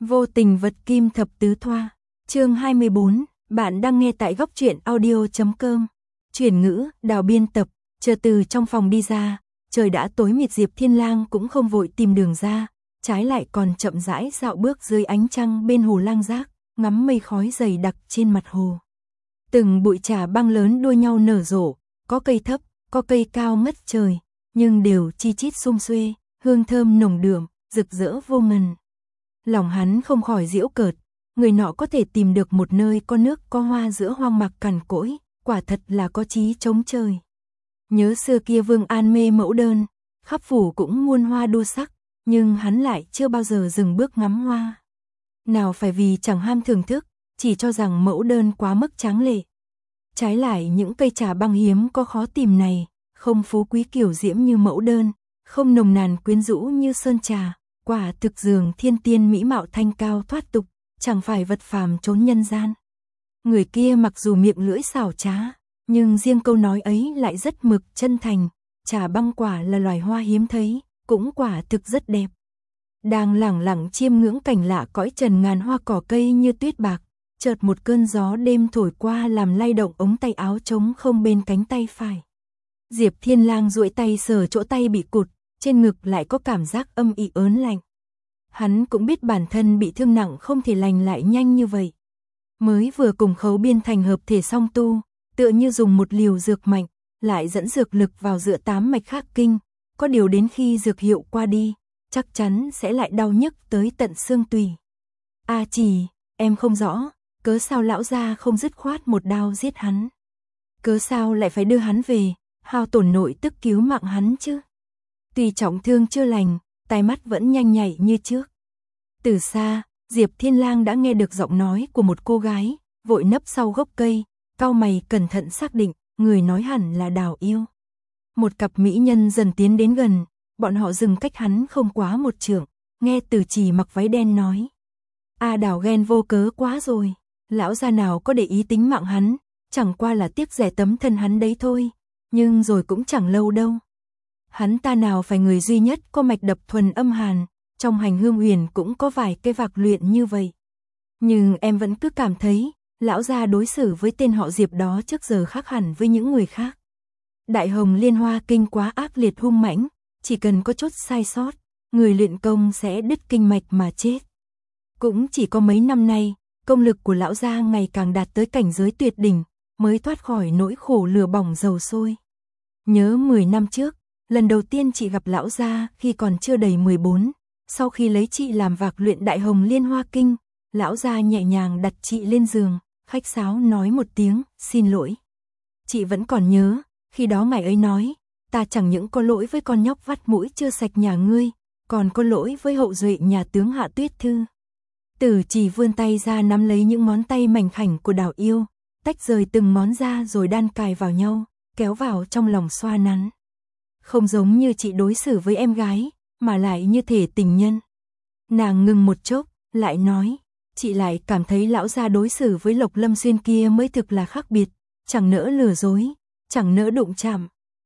Vô tình vật kim thập tứ thoa. Chương 24, bạn đang nghe tại góc truyện audio.com. Chuyển ngữ, Đào biên tập, chờ từ trong phòng đi ra, trời đã tối mịt. Diệp Thiên Lang cũng không vội tìm đường ra, trái lại còn chậm rãi dạo bước dưới ánh trăng bên hồ Lang Giác, ngắm mây khói dày đặc trên mặt hồ. Từng bụi trà băng lớn đua nhau nở rộ, có cây thấp, có cây cao ngất trời, nhưng đều chi chít sum xuê, hương thơm nồng đượm, rực rỡ vô ngần. Lòng hắn không khỏi giễu cợt, người nọ có thể tìm được một nơi có nước có hoa giữa hoang mạc cằn cỗi, quả thật là có chí chống trời. Nhớ xưa kia Vương An mê mẫu đơn, khắp phủ cũng muôn hoa đua sắc, nhưng hắn lại chưa bao giờ dừng bước ngắm hoa. Nào phải vì chẳng ham thưởng thức, chỉ cho rằng mẫu đơn quá mức tráng lệ. Trái lại những cây trà băng hiếm có khó tìm này, không phú quý kiểu diễm như mẫu đơn, không nồng nàn quyến rũ như sơn trà, quả thực dường thiên tiên mỹ mạo thanh cao thoát tục, chẳng phải vật phàm trốn nhân gian. Người kia mặc dù miệng lưỡi xảo trá, nhưng riêng câu nói ấy lại rất mực chân thành. Trà băng quả là loài hoa hiếm thấy, cũng quả thực rất đẹp. Đang lẳng lặng chiêm ngưỡng cảnh lạ cõi trần ngàn hoa cỏ cây như tuyết bạc, chợt một cơn gió đêm thổi qua làm lay động ống tay áo trống không bên cánh tay phải. Diệp Thiên Lang duỗi tay sờ chỗ tay bị cụt, trên ngực lại có cảm giác âm ỉ ớn lạnh. Hắn cũng biết bản thân bị thương nặng không thể lành lại nhanh như vậy. Mới vừa cùng Khấu Biên thành hợp thể song tu, tựa như dùng một liều dược mạnh, lại dẫn dược lực vào giữa 8 mạch khác kinh, có điều đến khi dược hiệu qua đi, chắc chắn sẽ lại đau nhức tới tận xương tủy. A Chỉ, em không rõ, cớ sao lão gia không dứt khoát một đao giết hắn? Cớ sao lại phải đưa hắn về, hao tổn nội tức cứu mạng hắn chứ? Tuy trọng thương chưa lành, tai mắt vẫn nhanh nhạy như trước. Từ xa, Diệp Thiên Lang đã nghe được giọng nói của một cô gái, vội nấp sau gốc cây, cau mày cẩn thận xác định, người nói hẳn là Đào Yêu. Một cặp mỹ nhân dần tiến đến gần, bọn họ dừng cách hắn không quá một trượng, nghe Từ Chỉ mặc váy đen nói. A Đào ghen vô cớ quá rồi, lão gia nào có để ý tính mạng hắn, chẳng qua là tiếc rẻ tấm thân hắn đấy thôi, nhưng rồi cũng chẳng lâu đâu. Hắn ta nào phải người duy nhất có mạch đập thuần âm hàn, trong Hành Hương Huyền cũng có vài cây vạc luyện như vậy. Nhưng em vẫn cứ cảm thấy, lão gia đối xử với tên họ Diệp đó trước giờ khác hẳn với những người khác. Đại Hồng Liên Hoa kinh quá ác liệt hung mãnh, chỉ cần có chút sai sót, người luyện công sẽ đứt kinh mạch mà chết. Cũng chỉ có mấy năm nay, công lực của lão gia ngày càng đạt tới cảnh giới tuyệt đỉnh, mới thoát khỏi nỗi khổ lửa bỏng dầu sôi. Nhớ 10 năm trước, lần đầu tiên chị gặp lão gia khi còn chưa đầy 14, sau khi lấy chị làm vạc luyện Đại Hồng Liên Hoa kinh, lão gia nhẹ nhàng đặt chị lên giường, khách sáo nói một tiếng, xin lỗi. Chị vẫn còn nhớ, khi đó ngài ấy nói, ta chẳng những có lỗi với con nhóc vắt mũi chưa sạch nhà ngươi, còn có lỗi với hậu duệ nhà tướng Hạ Tuyết Thư. Từ Chỉ vươn tay ra nắm lấy những ngón tay mảnh khảnh của Đào Yêu, tách rời từng món ra rồi đan cài vào nhau, kéo vào trong lòng xoa nắn. Không giống như chị đối xử với em gái, mà lại như thể tình nhân. Nàng ngừng một chốc, lại nói, chị lại cảm thấy lão gia đối xử với Lộc Lâm Xuyên kia mới thực là khác biệt, chẳng nỡ lừa dối, chẳng nỡ đụng chạm.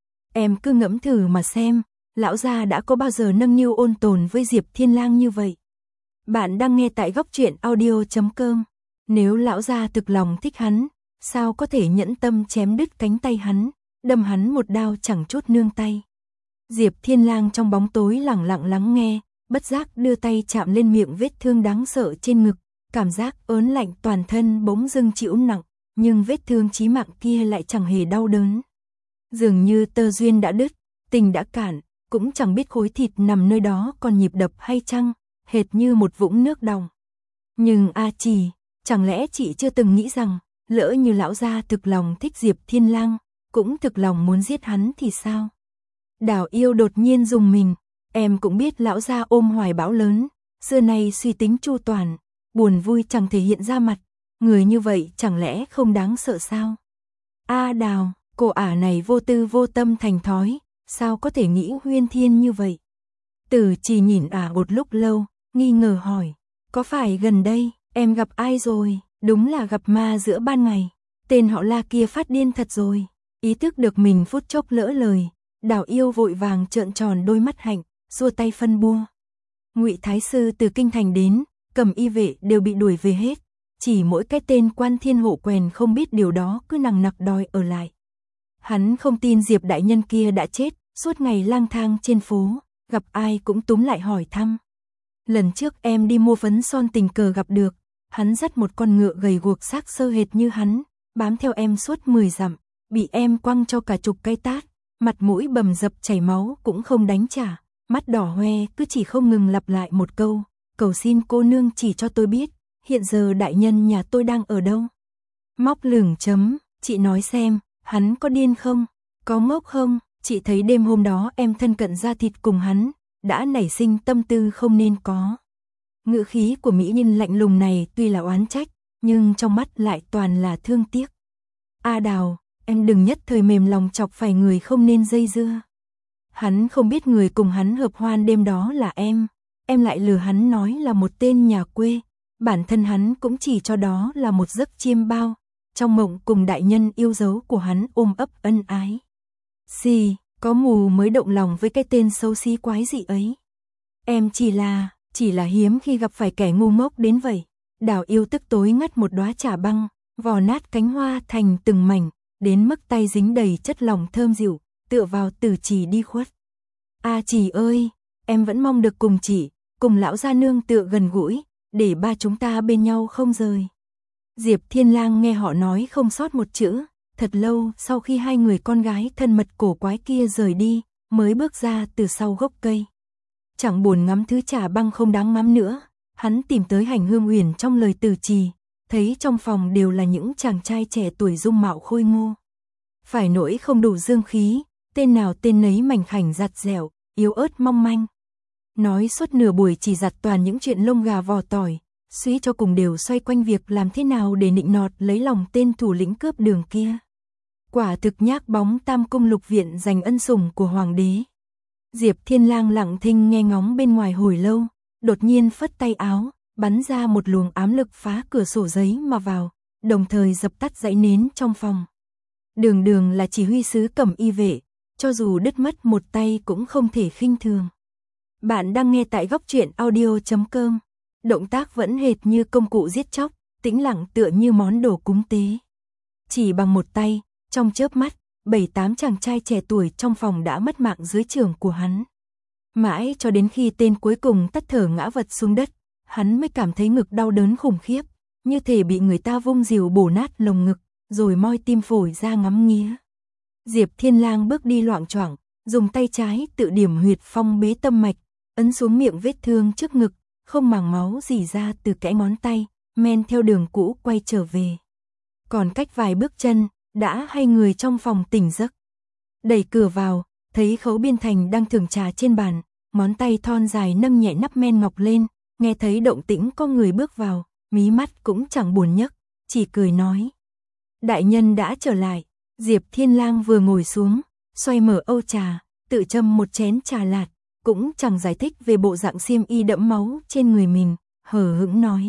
Em cứ ngẫm thử mà xem, lão gia đã có bao giờ nâng niu ôn tồn với Diệp Thiên Lang như vậy. Bạn đang nghe tại góc truyện audio.com. Nếu lão gia thực lòng thích hắn, sao có thể nhẫn tâm chém đứt cánh tay hắn, đâm hắn một đao chẳng chút nương tay. Diệp Thiên Lang trong bóng tối lẳng lặng lắng nghe, bất giác đưa tay chạm lên miệng vết thương đáng sợ trên ngực, cảm giác ớn lạnh toàn thân bỗng dưng chịu nặng, nhưng vết thương chí mạng kia lại chẳng hề đau đớn. Dường như tơ duyên đã đứt, tình đã cạn, cũng chẳng biết khối thịt nằm nơi đó còn nhịp đập hay chăng, hệt như một vũng nước đọng. Nhưng A Chỉ, chẳng lẽ chị chưa từng nghĩ rằng, lỡ như lão gia thực lòng thích Diệp Thiên Lang, cũng thực lòng muốn giết hắn thì sao? Đào Yêu đột nhiên rùng mình, em cũng biết lão gia ôm hoài bão lớn, xưa nay suy tính chu toàn, buồn vui chẳng thể hiện ra mặt, người như vậy chẳng lẽ không đáng sợ sao? A Đào, cô ả này vô tư vô tâm thành thói, sao có thể nghĩ huyên thiên như vậy? Từ Chỉ nhìn ả một lúc lâu, nghi ngờ hỏi, có phải gần đây, em gặp ai rồi? Đúng là gặp ma giữa ban ngày, tên họ La kia phát điên thật rồi. Ý thức được mình phút chốc lỡ lời, Đào Yêu vội vàng trợn tròn đôi mắt hạnh, xua tay phân bua. Ngụy Thái sư từ kinh thành đến, Cẩm y vệ đều bị đuổi về hết, chỉ mỗi cái tên Quan Thiên Hộ quèn không biết điều đó cứ nằng nặc đòi ở lại. Hắn không tin Diệp đại nhân kia đã chết, suốt ngày lang thang trên phố, gặp ai cũng túm lại hỏi thăm. Lần trước em đi mua phấn son tình cờ gặp được, hắn dắt một con ngựa gầy guộc xác xơ hệt như hắn, bám theo em suốt 10 dặm, bị em quăng cho cả chục cây tát, mặt mũi bầm dập chảy máu cũng không đánh trả, mắt đỏ hoe cứ chỉ không ngừng lặp lại một câu, cầu xin cô nương chỉ cho tôi biết, hiện giờ đại nhân nhà tôi đang ở đâu. Móc lửng chấm, chị nói xem, hắn có điên không, có ngốc không, chị thấy đêm hôm đó em thân cận da thịt cùng hắn, đã nảy sinh tâm tư không nên có. Ngữ khí của mỹ nhân lạnh lùng này tuy là oán trách, nhưng trong mắt lại toàn là thương tiếc. A Đào, em đừng nhất thời mềm lòng chọc phải người không nên dây dưa. Hắn không biết người cùng hắn hợp hoan đêm đó là em lại lừa hắn nói là một tên nhà quê, bản thân hắn cũng chỉ cho đó là một giấc chiêm bao, trong mộng cùng đại nhân yêu dấu của hắn ôm ấp ân ái. Xì, có mù mới động lòng với cái tên xấu xí quái dị ấy. Em chỉ là hiếm khi gặp phải kẻ ngu ngốc đến vậy. Đào yêu tức tối ngắt một đóa trà băng, vò nát cánh hoa thành từng mảnh, đến mức tay dính đầy chất lỏng thơm dịu, tựa vào Tử Chỉ đi khuất. A Chỉ ơi, em vẫn mong được cùng chị, cùng lão gia nương tựa gần gũi, để ba chúng ta bên nhau không rời. Diệp Thiên Lang nghe họ nói không sót một chữ, thật lâu sau khi hai người con gái thân mật cổ quái kia rời đi, mới bước ra từ sau gốc cây. Chẳng buồn ngắm thứ trà băng không đáng ngắm nữa, hắn tìm tới Hành Hương Uyển trong lời Tử Trì, thấy trong phòng đều là những chàng trai trẻ tuổi dung mạo khôi ngô. Phải nỗi không đủ dương khí, tên nào tên nấy mảnh khảnh giặt dẻo, yếu ớt mong manh. Nói suốt nửa buổi chỉ giặt toàn những chuyện lông gà vò tỏi, suy cho cùng đều xoay quanh việc làm thế nào để nịnh nọt lấy lòng tên thủ lĩnh cướp đường kia. Quả thực nhác bóng Tam Cung Lục Viện giành ân sủng của hoàng đế. Diệp Thiên Lang lặng thinh nghe ngóng bên ngoài hồi lâu, đột nhiên phất tay áo, bắn ra một luồng ám lực phá cửa sổ giấy mà vào, đồng thời dập tắt dãy nến trong phòng. Đường là chỉ huy sứ Cẩm y vệ, cho dù đứt mất một tay cũng không thể khinh thường. Bạn đang nghe tại góc truyện audio.com. Động tác vẫn hệt như công cụ giết chóc, tĩnh lặng tựa như món đồ cúng tế. Chỉ bằng một tay, trong chớp mắt, 7-8 chàng trai trẻ tuổi trong phòng đã mất mạng dưới chưởng của hắn. Mãi cho đến khi tên cuối cùng tắt thở ngã vật xuống đất, hắn mới cảm thấy ngực đau đớn khủng khiếp, như thể bị người ta vung rìu bổ nát lồng ngực, rồi moi tim phổi ra ngắm nghía. Diệp Thiên Lang bước đi loạng choạng, dùng tay trái tự điểm huyệt phong bế tâm mạch, ấn xuống miệng vết thương trước ngực, không màng máu rỉ ra từ kẽ ngón tay, men theo đường cũ quay trở về. Còn cách vài bước chân, đã hai người trong phòng tỉnh giấc. Đẩy cửa vào, thấy Khấu Biên Thành đang thưởng trà trên bàn, ngón tay thon dài nâng nhẹ nắp men ngọc lên, nghe thấy động tĩnh có người bước vào, mí mắt cũng chẳng buồn nhấc, chỉ cười nói. Đại nhân đã trở lại. Diệp Thiên Lang vừa ngồi xuống, xoay mở âu trà, tự châm một chén trà lạt, cũng chẳng giải thích về bộ dạng xiêm y đẫm máu trên người mình, hờ hững nói.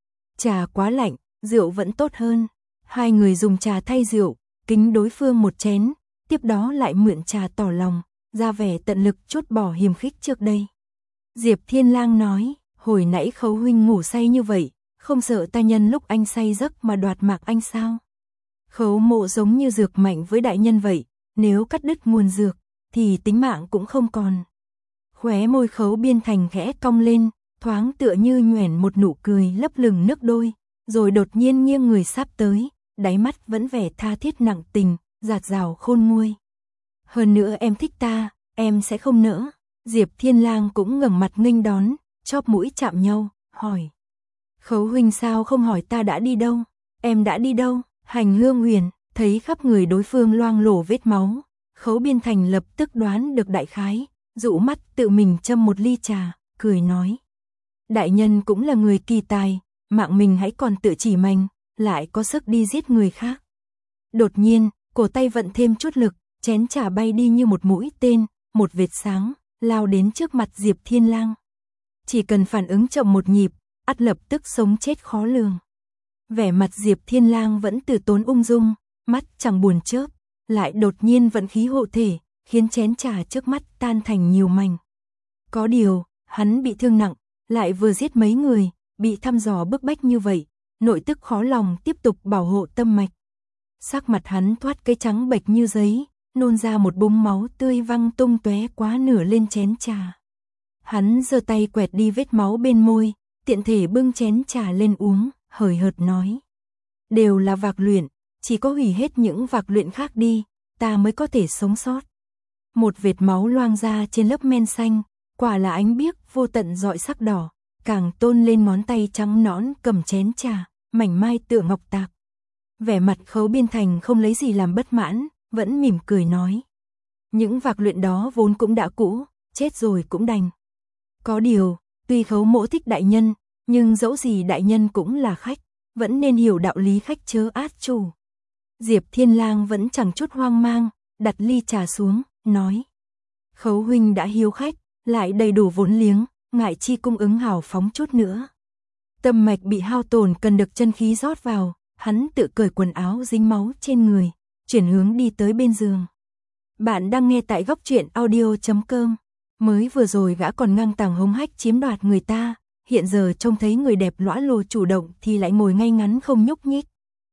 Trà quá lạnh, rượu vẫn tốt hơn. Hai người dùng trà thay rượu, kính đối phương một chén, tiếp đó lại mượn trà tỏ lòng, ra vẻ tận lực trút bỏ hiềm khích trước đây. Diệp Thiên Lang nói, hồi nãy Khấu huynh ngủ say như vậy, không sợ ta nhân lúc anh say giấc mà đoạt mạng anh sao? Khấu Mộ giống như dược mạnh với đại nhân vậy, nếu cắt đứt nguồn dược, thì tính mạng cũng không còn. Khóe môi Khấu Biên Thành khẽ cong lên, thoáng tựa như nhoẻn một nụ cười lấp lửng nước đôi, rồi đột nhiên nghiêng người sắp tới, đáy mắt vẫn vẻ tha thiết nặng tình, dạt dào khôn nguôi. Hơn nữa em thích ta, em sẽ không nỡ. Diệp Thiên Lang cũng ngẩng mặt nghênh đón, chóp mũi chạm nhau, hỏi. Khấu huynh sao không hỏi ta đã đi đâu? Em đã đi đâu? Hành Hương Huyền, thấy khắp người đối phương loang lổ vết máu, Khấu Biên Thành lập tức đoán được đại khái, dụ mắt tự mình châm một ly trà, cười nói. Đại nhân cũng là người kỳ tài, mạng mình hãy còn tự chỉ mình, lại có sức đi giết người khác. Đột nhiên, cổ tay vận thêm chút lực, chén trà bay đi như một mũi tên, một vệt sáng, lao đến trước mặt Diệp Thiên Lang. Chỉ cần phản ứng chậm một nhịp, ắt lập tức sống chết khó lường. Vẻ mặt Diệp Thiên Lang vẫn từ tốn ung dung, mắt chẳng buồn chớp, lại đột nhiên vận khí hộ thể, khiến chén trà trước mắt tan thành nhiều mảnh. Có điều, hắn bị thương nặng, lại vừa giết mấy người, bị thăm dò bức bách như vậy, nội tức khó lòng tiếp tục bảo hộ tâm mạch. Sắc mặt hắn thoát cái trắng bệch như giấy, nôn ra một búng máu tươi văng tung tóe quá nửa lên chén trà. Hắn giơ tay quẹt đi vết máu bên môi, tiện thể bưng chén trà lên uống, hời hợt nói. Đều là vạc luyện, chỉ có hủy hết những vạc luyện khác đi, ta mới có thể sống sót. Một vệt máu loang ra trên lớp men xanh, quả là ánh biếc vô tận rọi sắc đỏ, càng tôn lên ngón tay trắng nõn cầm chén trà, mảnh mai tựa ngọc tạc. Vẻ mặt Khấu Biên Thành không lấy gì làm bất mãn, vẫn mỉm cười nói. Những vạc luyện đó vốn cũng đã cũ, chết rồi cũng đành. Có điều, tuy Khấu mỗ thích đại nhân, nhưng dẫu gì đại nhân cũng là khách, vẫn nên hiểu đạo lý khách chớ át chủ. Diệp Thiên Lang vẫn chẳng chút hoang mang, đặt ly trà xuống, nói. Khấu huynh đã hiếu khách, lại đầy đủ vốn liếng, ngại chi cung ứng hào phóng chút nữa. Tâm mạch bị hao tổn cần được chân khí rót vào, hắn tự cởi quần áo dính máu trên người, chuyển hướng đi tới bên giường. Bạn đang nghe tại góc truyện audio.com. Mới vừa rồi gã còn ngang tàng hống hách chiếm đoạt người ta, hiện giờ trông thấy người đẹp lõa lồ chủ động thì lại ngồi ngay ngắn không nhúc nhích.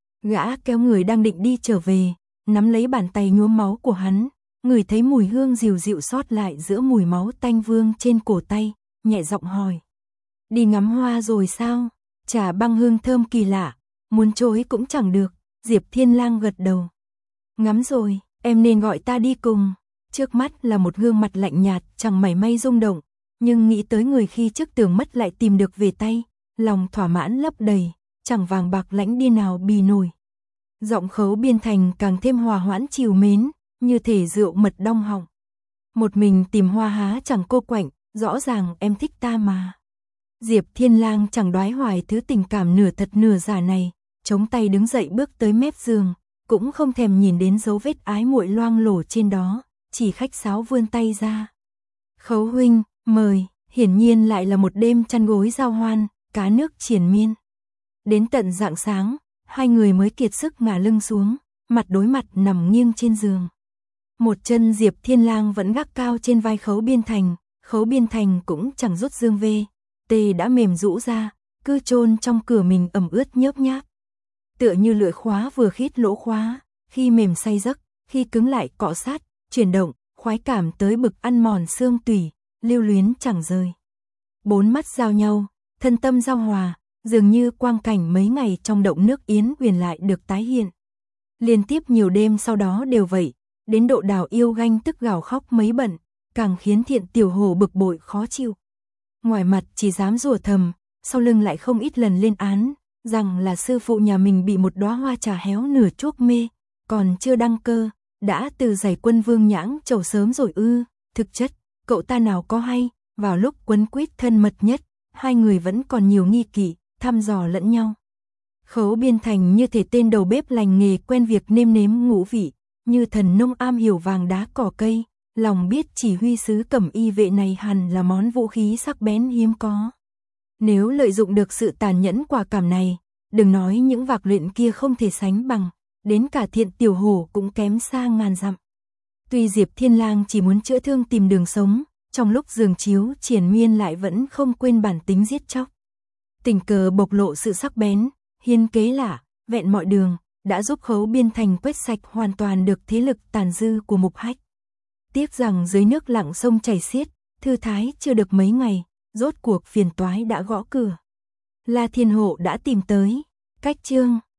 Gã kéo người đang định đi trở về, nắm lấy bàn tay nhuốm máu của hắn, ngửi thấy mùi hương dịu dịu sót lại giữa mùi máu tanh vương trên cổ tay, nhẹ giọng hỏi. Đi ngắm hoa rồi sao? Trà băng hương thơm kỳ lạ, muốn chối cũng chẳng được. Diệp Thiên Lang gật đầu. Ngắm rồi, em nên gọi ta đi cùng. Trước mắt là một gương mặt lạnh nhạt, chẳng mảy may rung động, nhưng nghĩ tới người khi trước tưởng mất lại tìm được về tay, lòng thỏa mãn lấp đầy, chẳng vàng bạc lãnh đi nào bì nổi. Giọng Khấu Biên Thành càng thêm hòa hoãn trìu mến, như thể rượu mật đong họng. Một mình tìm hoa há chẳng cô quạnh, rõ ràng em thích ta mà. Diệp Thiên Lang chẳng đoái hoài thứ tình cảm nửa thật nửa giả này, chống tay đứng dậy bước tới mép giường, cũng không thèm nhìn đến dấu vết ái muội loang lổ trên đó, chỉ khách sáo vươn tay ra. Khấu huynh, mời, hiển nhiên lại là một đêm chăn gối giao hoan, cá nước triền miên. Đến tận rạng sáng, hai người mới kiệt sức ngả lưng xuống, mặt đối mặt nằm nghiêng trên giường. Một chân Diệp Thiên Lang vẫn gác cao trên vai Khấu Biên Thành, Khấu Biên Thành cũng chẳng rút dương về, tê đã mềm rũ ra, cứ chôn trong cửa mình ẩm ướt nhớp nháp. Tựa như lưỡi khóa vừa khít lỗ khóa, khi mềm say giấc, khi cứng lại cọ sát, chuyển động, khoái cảm tới bực ăn mòn xương tủy, lưu luyến chẳng rời. Bốn mắt giao nhau, thân tâm giao hòa, dường như quang cảnh mấy ngày trong động nước Yến Huyền lại được tái hiện. Liên tiếp nhiều đêm sau đó đều vậy, đến độ Đào Yêu ganh tức gào khóc mấy bận, càng khiến Thiện Tiểu Hổ bực bội khó chịu. Ngoài mặt chỉ dám rủa thầm, sau lưng lại không ít lần lên án, rằng là sư phụ nhà mình bị một đóa hoa trà héo nửa chuốc mê, còn chưa đăng cơ, đã từ giày quân vương nhãng chầu sớm rồi ư. Thực chất, cậu ta nào có hay, vào lúc quấn quýt thân mật nhất, hai người vẫn còn nhiều nghi kỵ, thăm dò lẫn nhau. Khấu Biên Thành như thể tên đầu bếp lành nghề quen việc nêm nếm ngũ vị, như thần nông am hiểu vàng đá cỏ cây, lòng biết chỉ huy sứ cẩm y vệ này hẳn là món vũ khí sắc bén hiếm có. Nếu lợi dụng được sự tàn nhẫn quả cảm này, đừng nói những vạc luyện kia không thể sánh bằng, đến cả Thiện Tiểu Hổ cũng kém xa ngàn dặm. Tuy Diệp Thiên Lang chỉ muốn chữa thương tìm đường sống, trong lúc giường chiếu triền miên lại vẫn không quên bản tính giết chóc. Tình cờ bộc lộ sự sắc bén, hiên kế lạ, vẹn mọi đường, đã giúp Khấu Biên Thành quét sạch hoàn toàn được thế lực tàn dư của Mục Hách. Tiếc rằng dưới nước lặng sông chảy xiết, thư thái chưa được mấy ngày, rốt cuộc phiền toái đã gõ cửa. La Thiên Hộ đã tìm tới. Cách chương